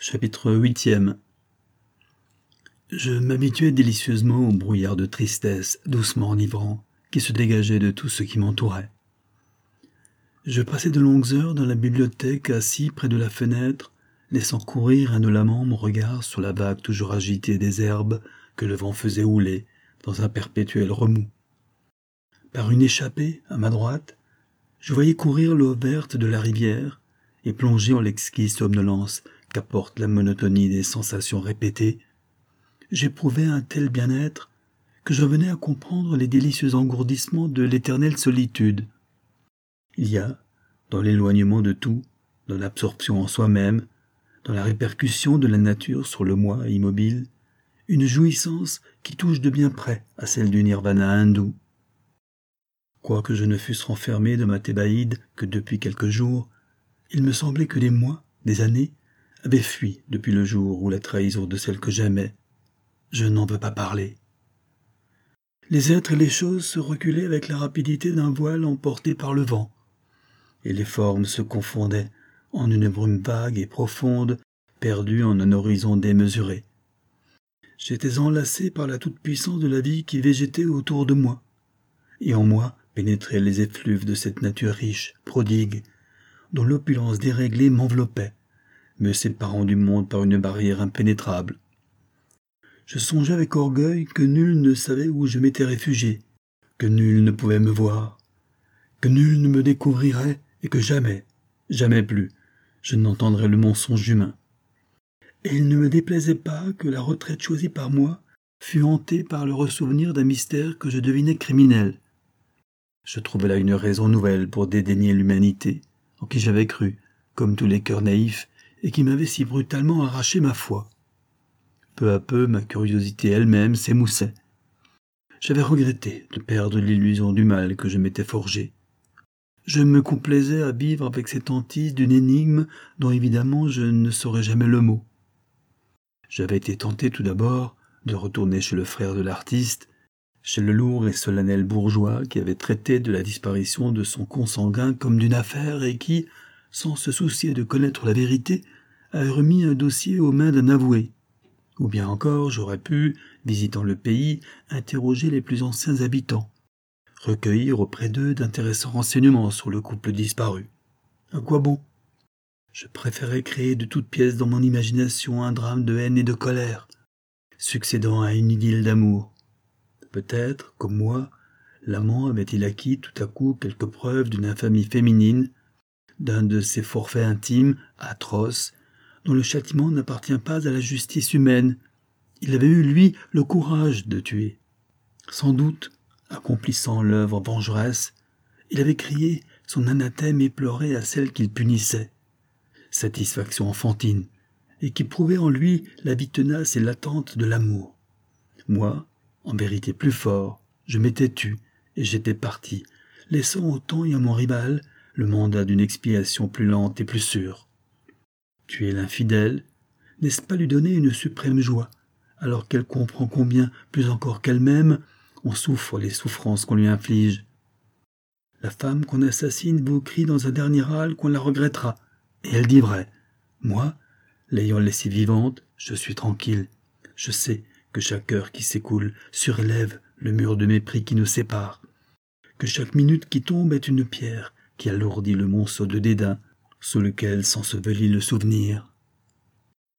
Chapitre 8. Je m'habituais délicieusement au brouillard de tristesse, doucement enivrant, qui se dégageait de tout ce qui m'entourait. Je passais de longues heures dans la bibliothèque, assis près de la fenêtre, laissant courir indolemment mon regard sur la vague toujours agitée des herbes que le vent faisait houler dans un perpétuel remous. Par une échappée, à ma droite, je voyais courir l'eau verte de la rivière et plonger en l'exquise somnolence qu'apporte la monotonie des sensations répétées. J'éprouvais un tel bien-être que je venais à comprendre les délicieux engourdissements de l'éternelle solitude. Il y a, dans l'éloignement de tout, dans l'absorption en soi-même, dans la répercussion de la nature sur le moi immobile, une jouissance qui touche de bien près à celle du nirvana hindou. Quoique je ne fusse renfermé de ma thébaïde que depuis quelques jours, il me semblait que des mois, des années, avaient fui depuis le jour où la trahison de celle que j'aimais. Je n'en veux pas parler. Les êtres et les choses se reculaient avec la rapidité d'un voile emporté par le vent, et les formes se confondaient en une brume vague et profonde, perdue en un horizon démesuré. J'étais enlacé par la toute-puissance de la vie qui végétait autour de moi, et en moi pénétraient les effluves de cette nature riche, prodigue, dont l'opulence déréglée m'enveloppait, me séparant du monde par une barrière impénétrable. Je songeais avec orgueil que nul ne savait où je m'étais réfugié, que nul ne pouvait me voir, que nul ne me découvrirait et que jamais, jamais plus, je n'entendrais le mensonge humain. Et il ne me déplaisait pas que la retraite choisie par moi fût hantée par le ressouvenir d'un mystère que je devinais criminel. Je trouvais là une raison nouvelle pour dédaigner l'humanité, en qui j'avais cru, comme tous les cœurs naïfs, et qui m'avait si brutalement arraché ma foi. Peu à peu, ma curiosité elle-même s'émoussait. J'avais regretté de perdre l'illusion du mal que je m'étais forgé. Je me complaisais à vivre avec cette hantise d'une énigme dont évidemment je ne saurais jamais le mot. J'avais été tenté tout d'abord de retourner chez le frère de l'artiste, chez le lourd et solennel bourgeois qui avait traité de la disparition de son consanguin comme d'une affaire et qui, sans se soucier de connaître la vérité, avait remis un dossier aux mains d'un avoué. Ou bien encore, j'aurais pu, visitant le pays, interroger les plus anciens habitants, recueillir auprès d'eux d'intéressants renseignements sur le couple disparu. À quoi bon? Je préférais créer de toutes pièces dans mon imagination un drame de haine et de colère, succédant à une idylle d'amour. Peut-être, comme moi, l'amant avait-il acquis tout à coup quelques preuves d'une infamie féminine, d'un de ces forfaits intimes, atroces, dont le châtiment n'appartient pas à la justice humaine. Il avait eu, lui, le courage de tuer. Sans doute, accomplissant l'œuvre vengeresse, il avait crié son anathème éploré à celle qu'il punissait. Satisfaction enfantine, et qui prouvait en lui la vie tenace et latente de l'amour. Moi, en vérité plus fort, je m'étais tu, et j'étais parti, laissant au temps et à mon rival le mandat d'une expiation plus lente et plus sûre. Tuer l'infidèle, n'est-ce pas lui donner une suprême joie, alors qu'elle comprend combien, plus encore qu'elle-même, on souffre les souffrances qu'on lui inflige? La femme qu'on assassine vous crie dans un dernier râle qu'on la regrettera, et elle dit vrai. Moi, l'ayant laissée vivante, je suis tranquille. Je sais que chaque heure qui s'écoule surélève le mur de mépris qui nous sépare, que chaque minute qui tombe est une pierre qui alourdit le monceau de dédain sous lequel s'ensevelit le souvenir.